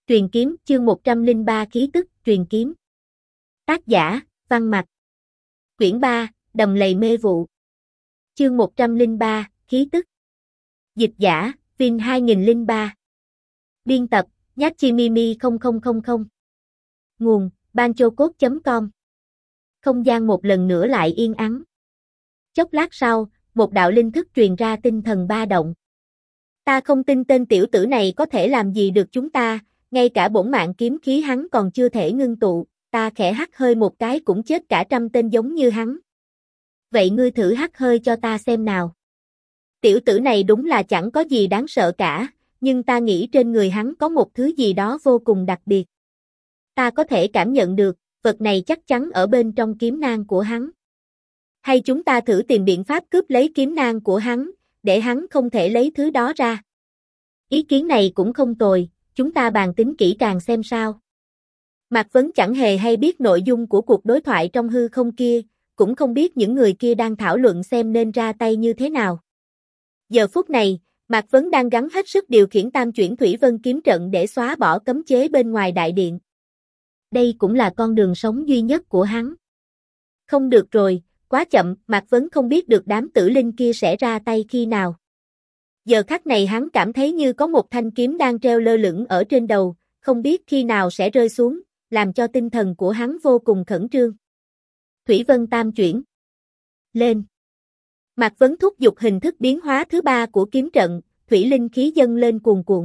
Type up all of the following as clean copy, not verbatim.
Truyền kiếm, chương 103 khí tức, truyền kiếm. Tác giả, Văn Mặc. Quyển 3, Đầm lầy mê vụ. Chương 103, khí tức. Dịch giả, Vin 2003. Biên tập, Nhachimimi 0000. Nguồn, banchocode.com. Không gian một lần nữa lại yên ắng. Chốc lát sau, một đạo linh thức truyền ra tinh thần ba động. Ta không tin tên tiểu tử này có thể làm gì được chúng ta, ngay cả bổn mạng kiếm khí hắn còn chưa thể ngưng tụ, ta khẽ hắt hơi một cái cũng chết cả trăm tên giống như hắn. Vậy ngươi thử hắt hơi cho ta xem nào. Tiểu tử này đúng là chẳng có gì đáng sợ cả, nhưng ta nghĩ trên người hắn có một thứ gì đó vô cùng đặc biệt. Ta có thể cảm nhận được, vật này chắc chắn ở bên trong kiếm nang của hắn. Hay chúng ta thử tìm biện pháp cướp lấy kiếm nang của hắn, để hắn không thể lấy thứ đó ra. Ý kiến này cũng không tồi, chúng ta bàn tính kỹ càng xem sao. Mạc Vấn chẳng hề hay biết nội dung của cuộc đối thoại trong hư không kia, cũng không biết những người kia đang thảo luận xem nên ra tay như thế nào. Giờ phút này, Mạc Vấn đang gắng hết sức điều khiển tam chuyển thủy vân kiếm trận để xóa bỏ cấm chế bên ngoài đại điện. Đây cũng là con đường sống duy nhất của hắn. Không được rồi, quá chậm, Mạc Vấn không biết được đám tử linh kia sẽ ra tay khi nào. Giờ khắc này hắn cảm thấy như có một thanh kiếm đang treo lơ lửng ở trên đầu, không biết khi nào sẽ rơi xuống, làm cho tinh thần của hắn vô cùng khẩn trương. Thủy vân tam chuyển. Lên. Mạc Vấn thúc giục hình thức biến hóa thứ ba của kiếm trận, thủy linh khí dâng lên cuồn cuộn.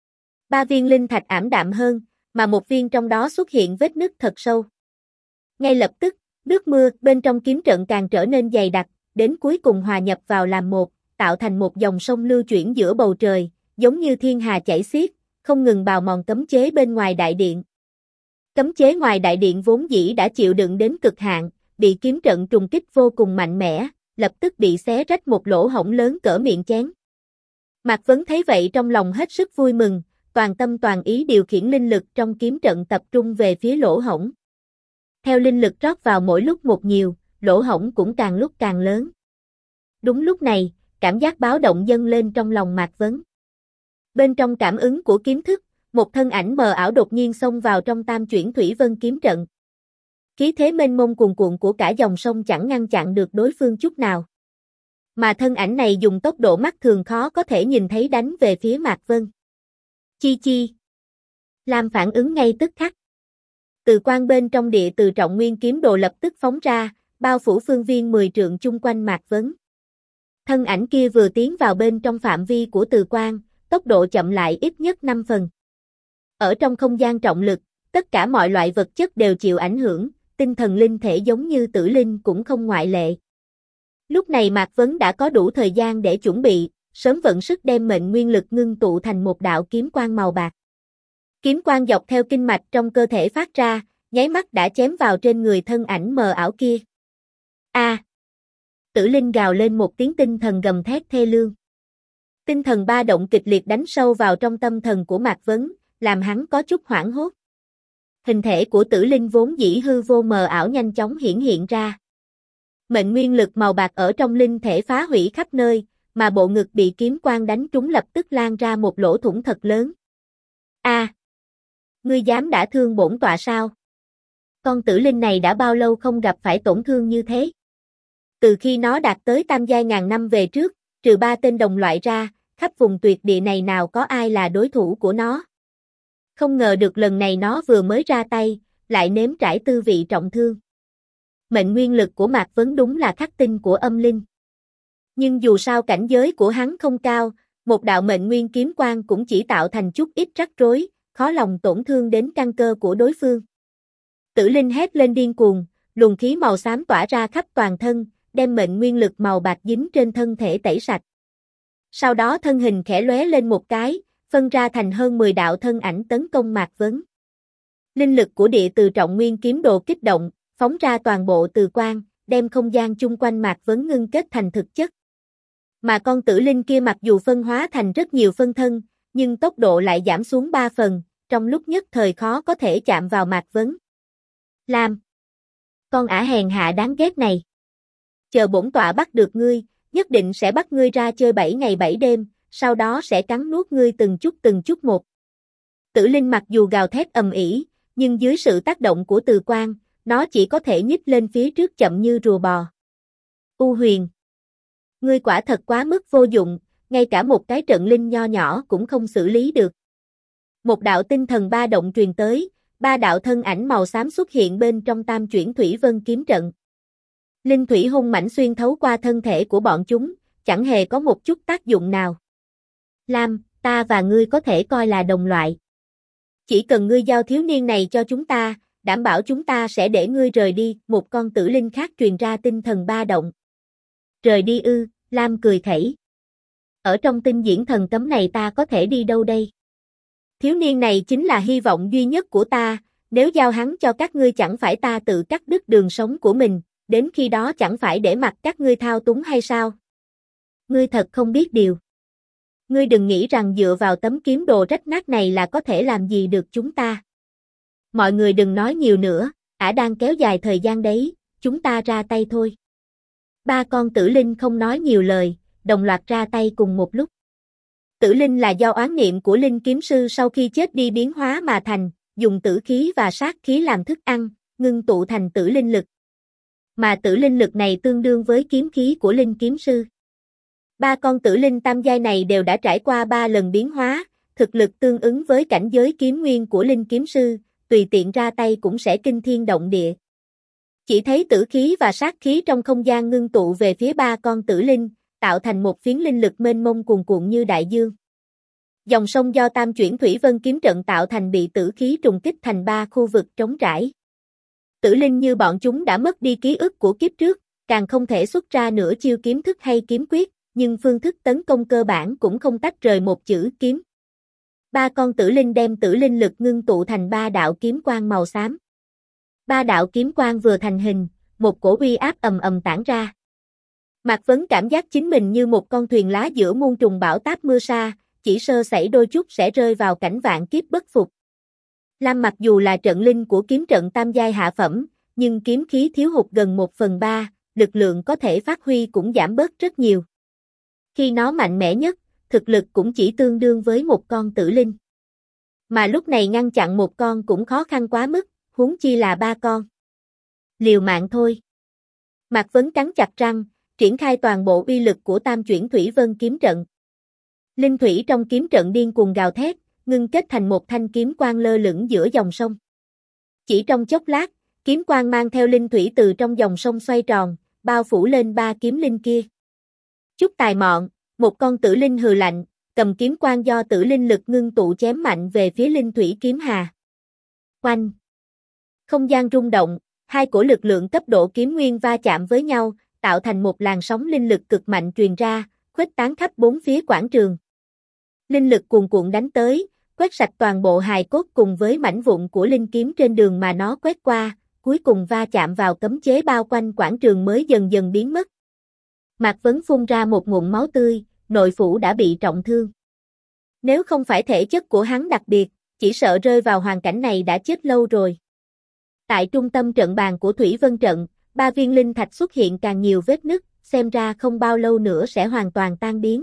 3 viên linh thạch ảm đạm hơn, mà một viên trong đó xuất hiện vết nứt thật sâu. Ngay lập tức, nước mưa bên trong kiếm trận càng trở nên dày đặc, đến cuối cùng hòa nhập vào làm một, tạo thành một dòng sông lưu chuyển giữa bầu trời, giống như thiên hà chảy xiết, không ngừng bào mòn cấm chế bên ngoài đại điện. Cấm chế ngoài đại điện vốn dĩ đã chịu đựng đến cực hạn, bị kiếm trận trùng kích vô cùng mạnh mẽ, lập tức bị xé rách một lỗ hổng lớn cỡ miệng chén. Mạc Vấn thấy vậy trong lòng hết sức vui mừng, toàn tâm toàn ý điều khiển linh lực trong kiếm trận tập trung về phía lỗ hổng. Theo linh lực rót vào mỗi lúc một nhiều, lỗ hổng cũng càng lúc càng lớn. Đúng lúc này, cảm giác báo động dâng lên trong lòng Mạc Vấn. Bên trong cảm ứng của kiếm thức, một thân ảnh mờ ảo đột nhiên xông vào trong tam chuyển thủy vân kiếm trận. Khí thế mênh mông cuồn cuộn của cả dòng sông chẳng ngăn chặn được đối phương chút nào. Mà thân ảnh này dùng tốc độ mắt thường khó có thể nhìn thấy đánh về phía Mạc Vân. Chi chi. Làm phản ứng ngay tức khắc. Từ quan bên trong địa từ trọng nguyên kiếm đồ lập tức phóng ra, bao phủ phương viên 10 trượng chung quanh Mạc Vấn. Thân ảnh kia vừa tiến vào bên trong phạm vi của từ quan, tốc độ chậm lại ít nhất 5 phần. Ở trong không gian trọng lực, tất cả mọi loại vật chất đều chịu ảnh hưởng, tinh thần linh thể giống như tử linh cũng không ngoại lệ. Lúc này Mạc Vấn đã có đủ thời gian để chuẩn bị, sớm vận sức đem mệnh nguyên lực ngưng tụ thành một đạo kiếm quang màu bạc. Kiếm quang dọc theo kinh mạch trong cơ thể phát ra, nháy mắt đã chém vào trên người thân ảnh mờ ảo kia. A! Tử linh gào lên một tiếng tinh thần gầm thét thê lương. Tinh thần ba động kịch liệt đánh sâu vào trong tâm thần của Mạc Vấn, làm hắn có chút hoảng hốt. Hình thể của tử linh vốn dĩ hư vô mờ ảo nhanh chóng hiển hiện ra. Mệnh nguyên lực màu bạc ở trong linh thể phá hủy khắp nơi, mà bộ ngực bị kiếm quang đánh trúng lập tức lan ra một lỗ thủng thật lớn. A! Ngươi dám đả thương bổn tọa sao? Con tử linh này đã bao lâu không gặp phải tổn thương như thế? Từ khi nó đạt tới tam giai ngàn năm về trước, trừ 3 tên đồng loại ra, khắp vùng tuyệt địa này nào có ai là đối thủ của nó. Không ngờ được lần này nó vừa mới ra tay, lại nếm trải tư vị trọng thương. Mệnh nguyên lực của Mạc Vấn đúng là khắc tinh của âm linh. Nhưng dù sao cảnh giới của hắn không cao, một đạo mệnh nguyên kiếm quang cũng chỉ tạo thành chút ít rắc rối, khó lòng tổn thương đến căn cơ của đối phương. Tử linh hét lên điên cuồng, luồng khí màu xám tỏa ra khắp toàn thân, đem mệnh nguyên lực màu bạc dính trên thân thể tẩy sạch. Sau đó thân hình khẽ lóe lên một cái, phân ra thành hơn 10 đạo thân ảnh tấn công Mạc Vấn. Linh lực của địa từ trọng nguyên kiếm đồ kích động, phóng ra toàn bộ từ quang, đem không gian chung quanh Mạc Vấn ngưng kết thành thực chất. Mà con tử linh kia mặc dù phân hóa thành rất nhiều phân thân, nhưng tốc độ lại giảm xuống 3 phần, trong lúc nhất thời khó có thể chạm vào Mạc Vấn. Lam! Con ả hèn hạ đáng ghét này! Chờ bổn tọa bắt được ngươi, nhất định sẽ bắt ngươi ra chơi 7 ngày 7 đêm, sau đó sẽ cắn nuốt ngươi từng chút một. Tử linh mặc dù gào thét ầm ĩ, nhưng dưới sự tác động của từ quang, nó chỉ có thể nhích lên phía trước chậm như rùa bò. U Huyền, ngươi quả thật quá mức vô dụng, ngay cả một cái trận linh nho nhỏ cũng không xử lý được. Một đạo tinh thần ba động truyền tới, ba đạo thân ảnh màu xám xuất hiện bên trong tam chuyển thủy vân kiếm trận. Linh thủy hung mãnh xuyên thấu qua thân thể của bọn chúng, chẳng hề có một chút tác dụng nào. Lam, ta và ngươi có thể coi là đồng loại. Chỉ cần ngươi giao thiếu niên này cho chúng ta, đảm bảo chúng ta sẽ để ngươi rời đi, một con tử linh khác truyền ra tinh thần ba động. Rời đi ư, Lam cười khẩy. Ở trong tinh diễn thần cấm này ta có thể đi đâu đây? Thiếu niên này chính là hy vọng duy nhất của ta, nếu giao hắn cho các ngươi chẳng phải ta tự cắt đứt đường sống của mình, đến khi đó chẳng phải để mặc các ngươi thao túng hay sao? Ngươi thật không biết điều. Ngươi đừng nghĩ rằng dựa vào tấm kiếm đồ rách nát này là có thể làm gì được chúng ta. Mọi người đừng nói nhiều nữa, ả đang kéo dài thời gian đấy, chúng ta ra tay thôi. Ba con tử linh không nói nhiều lời, đồng loạt ra tay cùng một lúc. Tử linh là do oán niệm của linh kiếm sư sau khi chết đi biến hóa mà thành, dùng tử khí và sát khí làm thức ăn, ngưng tụ thành tử linh lực. Mà tử linh lực này tương đương với kiếm khí của linh kiếm sư. Ba con tử linh tam giai này đều đã trải qua 3 lần biến hóa, thực lực tương ứng với cảnh giới kiếm nguyên của linh kiếm sư, tùy tiện ra tay cũng sẽ kinh thiên động địa. Chỉ thấy tử khí và sát khí trong không gian ngưng tụ về phía ba con tử linh, tạo thành một phiến linh lực mênh mông cuồn cuộn như đại dương. Dòng sông do tam chuyển thủy vân kiếm trận tạo thành bị tử khí trùng kích thành 3 khu vực trống trải. Tử linh như bọn chúng đã mất đi ký ức của kiếp trước, càng không thể xuất ra nửa chiêu kiếm thức hay kiếm quyết, nhưng phương thức tấn công cơ bản cũng không tách rời một chữ kiếm. Ba con tử linh đem tử linh lực ngưng tụ thành 3 đạo kiếm quang màu xám. 3 đạo kiếm quang vừa thành hình, một cổ uy áp ầm ầm tản ra. Mạc Vấn cảm giác chính mình như một con thuyền lá giữa muôn trùng bão táp mưa sa, chỉ sơ sẩy đôi chút sẽ rơi vào cảnh vạn kiếp bất phục. Lam mặc dù là trận linh của kiếm trận tam giai hạ phẩm, nhưng kiếm khí thiếu hụt gần 1/3, lực lượng có thể phát huy cũng giảm bớt rất nhiều. Khi nó mạnh mẽ nhất, thực lực cũng chỉ tương đương với một con tử linh. Mà lúc này ngăn chặn một con cũng khó khăn quá mức, huống chi là 3 con. Liều mạng thôi. Mạc Vấn cắn chặt răng, triển khai toàn bộ uy lực của tam chuyển thủy vân kiếm trận. Linh thủy trong kiếm trận điên cuồng gào thét, ngưng kết thành một thanh kiếm quang lơ lửng giữa dòng sông. Chỉ trong chốc lát, kiếm quang mang theo linh thủy từ trong dòng sông xoay tròn, bao phủ lên 3 kiếm linh kia. Chút tài mọn, một con tử linh hừ lạnh, cầm kiếm quang do tử linh lực ngưng tụ chém mạnh về phía linh thủy kiếm hà. Oanh! Không gian rung động, hai cổ lực lượng cấp độ kiếm nguyên va chạm với nhau, tạo thành một làn sóng linh lực cực mạnh truyền ra, khuếch tán khắp 4 phía quảng trường. Linh lực cuồn cuộn đánh tới, quét sạch toàn bộ hài cốt cùng với mảnh vụn của linh kiếm trên đường mà nó quét qua, cuối cùng va chạm vào cấm chế bao quanh quảng trường mới dần dần biến mất. Mạc Vấn phun ra một ngụm máu tươi, nội phủ đã bị trọng thương. Nếu không phải thể chất của hắn đặc biệt, chỉ sợ rơi vào hoàn cảnh này đã chết lâu rồi. Tại trung tâm trận bàn của Thủy Vân trận, 3 viên linh thạch xuất hiện càng nhiều vết nứt, xem ra không bao lâu nữa sẽ hoàn toàn tan biến.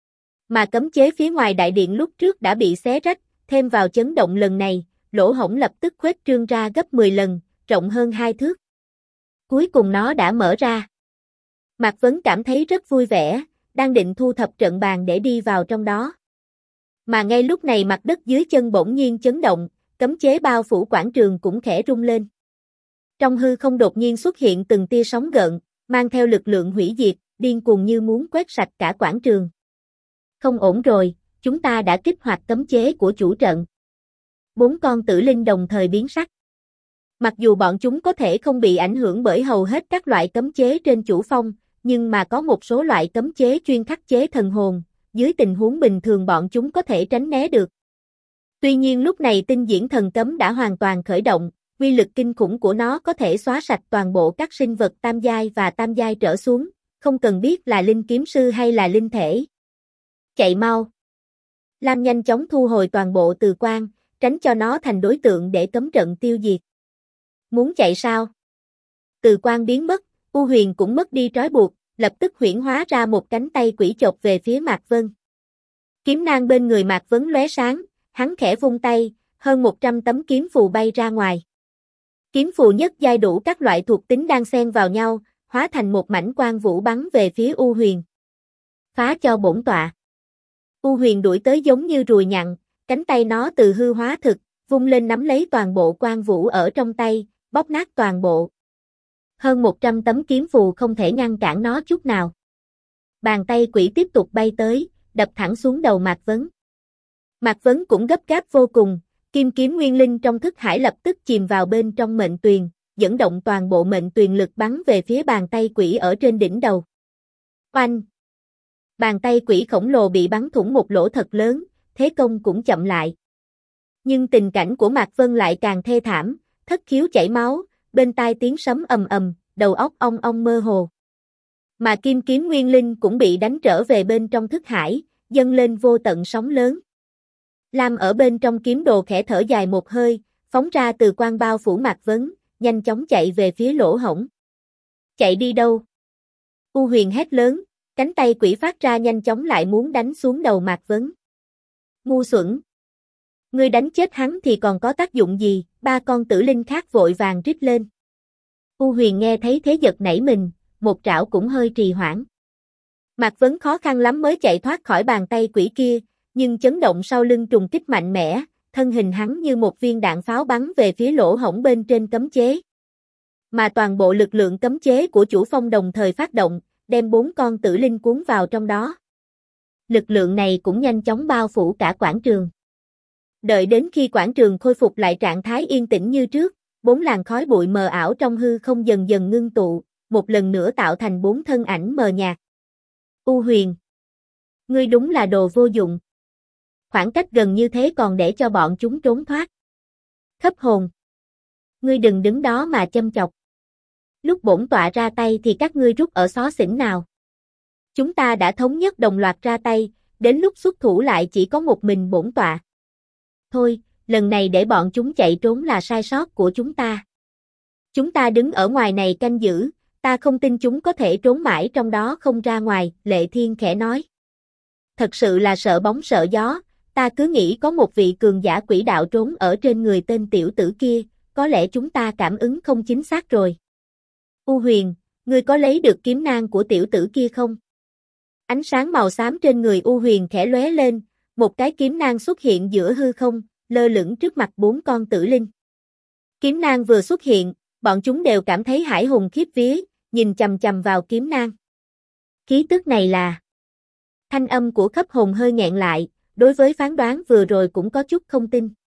Mà cấm chế phía ngoài đại điện lúc trước đã bị xé rách, thêm vào chấn động lần này, lỗ hổng lập tức khuếch trương ra gấp 10 lần, rộng hơn 2 thước. Cuối cùng nó đã mở ra. Mạc Vấn cảm thấy rất vui vẻ, đang định thu thập trận bàn để đi vào trong đó. Mà ngay lúc này mặt đất dưới chân bỗng nhiên chấn động, cấm chế bao phủ quảng trường cũng khẽ rung lên. Trong hư không đột nhiên xuất hiện từng tia sóng gợn, mang theo lực lượng hủy diệt, điên cuồng như muốn quét sạch cả quảng trường. Không ổn rồi, chúng ta đã kích hoạt cấm chế của chủ trận. 4 con tử linh đồng thời biến sắc. Mặc dù bọn chúng có thể không bị ảnh hưởng bởi hầu hết các loại cấm chế trên chủ phong, nhưng mà có một số loại cấm chế chuyên khắc chế thần hồn, dưới tình huống bình thường bọn chúng có thể tránh né được. Tuy nhiên lúc này tinh diễn thần cấm đã hoàn toàn khởi động, uy lực kinh khủng của nó có thể xóa sạch toàn bộ các sinh vật tam giai và tam giai trở xuống, không cần biết là linh kiếm sư hay là linh thể. Chạy mau! Lam nhanh chóng thu hồi toàn bộ từ quang, tránh cho nó thành đối tượng để cấm trận tiêu diệt. Muốn chạy sao? Từ quang biến mất, U Huyền cũng mất đi trói buộc, lập tức huyễn hóa ra một cánh tay quỷ chộp về phía Mạc Vân. Kiếm nang bên người Mạc Vấn lóe sáng, Hắn khẽ vung tay, hơn 100 tấm kiếm phù bay ra ngoài. Kiếm phù nhất giai đủ các loại thuộc tính đan xen vào nhau, hóa thành một mảnh quang vũ bắn về phía U Huyền. Phá cho bổn tọa. U Huyền đuổi tới giống như ruồi nhặn, cánh tay nó từ hư hóa thực, vung lên nắm lấy toàn bộ quang vũ ở trong tay, bóp nát toàn bộ. Hơn 100 tấm kiếm phù không thể ngăn cản nó chút nào. Bàn tay quỷ tiếp tục bay tới, đập thẳng xuống đầu Mạc Vấn. Mạc Vấn cũng gấp gáp vô cùng, kim kiếm nguyên linh trong thức hải lập tức chìm vào bên trong mệnh tuyền, dẫn động toàn bộ mệnh tuyền lực bắn về phía bàn tay quỷ ở trên đỉnh đầu. Oanh! Bàn tay quỷ khổng lồ bị bắn thủng một lỗ thật lớn, thế công cũng chậm lại. Nhưng tình cảnh của Mạc Vân lại càng thê thảm, thất khiếu chảy máu, bên tai tiếng sấm ầm ầm, đầu óc ong ong mơ hồ. Mà kim kiếm nguyên linh cũng bị đánh trở về bên trong thức hải, dâng lên vô tận sóng lớn. Lam ở bên trong kiếm đồ khẽ thở dài một hơi, phóng ra từ quan bao phủ Mạc Vấn, nhanh chóng chạy về phía lỗ hổng. Chạy đi đâu? U Huyền hét lớn, cánh tay quỷ phát ra nhanh chóng lại muốn đánh xuống đầu Mạc Vấn. Ngu xuẩn! Ngươi đánh chết hắn thì còn có tác dụng gì? Ba con tử linh khác vội vàng rít lên. U Huyền nghe thấy thế giật nảy mình, một trảo cũng hơi trì hoãn. Mạc Vấn khó khăn lắm mới chạy thoát khỏi bàn tay quỷ kia, nhưng chấn động sau lưng trùng kích mạnh mẽ, thân hình hắn như một viên đạn pháo bắn về phía lỗ hổng bên trên cấm chế. Mà toàn bộ lực lượng cấm chế của chủ phong đồng thời phát động, đem 4 con tử linh cuốn vào trong đó. Lực lượng này cũng nhanh chóng bao phủ cả quảng trường. Đợi đến khi quảng trường khôi phục lại trạng thái yên tĩnh như trước, 4 làn khói bụi mờ ảo trong hư không dần dần ngưng tụ, một lần nữa tạo thành 4 thân ảnh mờ nhạt. U Huyền! Ngươi đúng là đồ vô dụng. Khoảng cách gần như thế còn để cho bọn chúng trốn thoát. Khấp hồn! Ngươi đừng đứng đó mà châm chọc. Lúc bổn tọa ra tay thì các ngươi rút ở xó xỉnh nào. Chúng ta đã thống nhất đồng loạt ra tay, đến lúc xuất thủ lại chỉ có một mình bổn tọa. Thôi, lần này để bọn chúng chạy trốn là sai sót của chúng ta. Chúng ta đứng ở ngoài này canh giữ, ta không tin chúng có thể trốn mãi trong đó không ra ngoài, Lệ Thiên khẽ nói. Thật sự là sợ bóng sợ gió, ta cứ nghĩ có một vị cường giả quỷ đạo trốn ở trên người tên tiểu tử kia, có lẽ chúng ta cảm ứng không chính xác rồi. U Huyền, ngươi có lấy được kiếm nang của tiểu tử kia không? Ánh sáng màu xám trên người U Huyền khẽ lóe lên, một cái kiếm nang xuất hiện giữa hư không, lơ lửng trước mặt 4 con tử linh. Kiếm nang vừa xuất hiện, bọn chúng đều cảm thấy hải hùng khiếp vía, nhìn chằm chằm vào kiếm nang. Khí tức này là... Thanh âm của Khấp Hồn hơi nghẹn lại, đối với phán đoán vừa rồi cũng có chút không tin.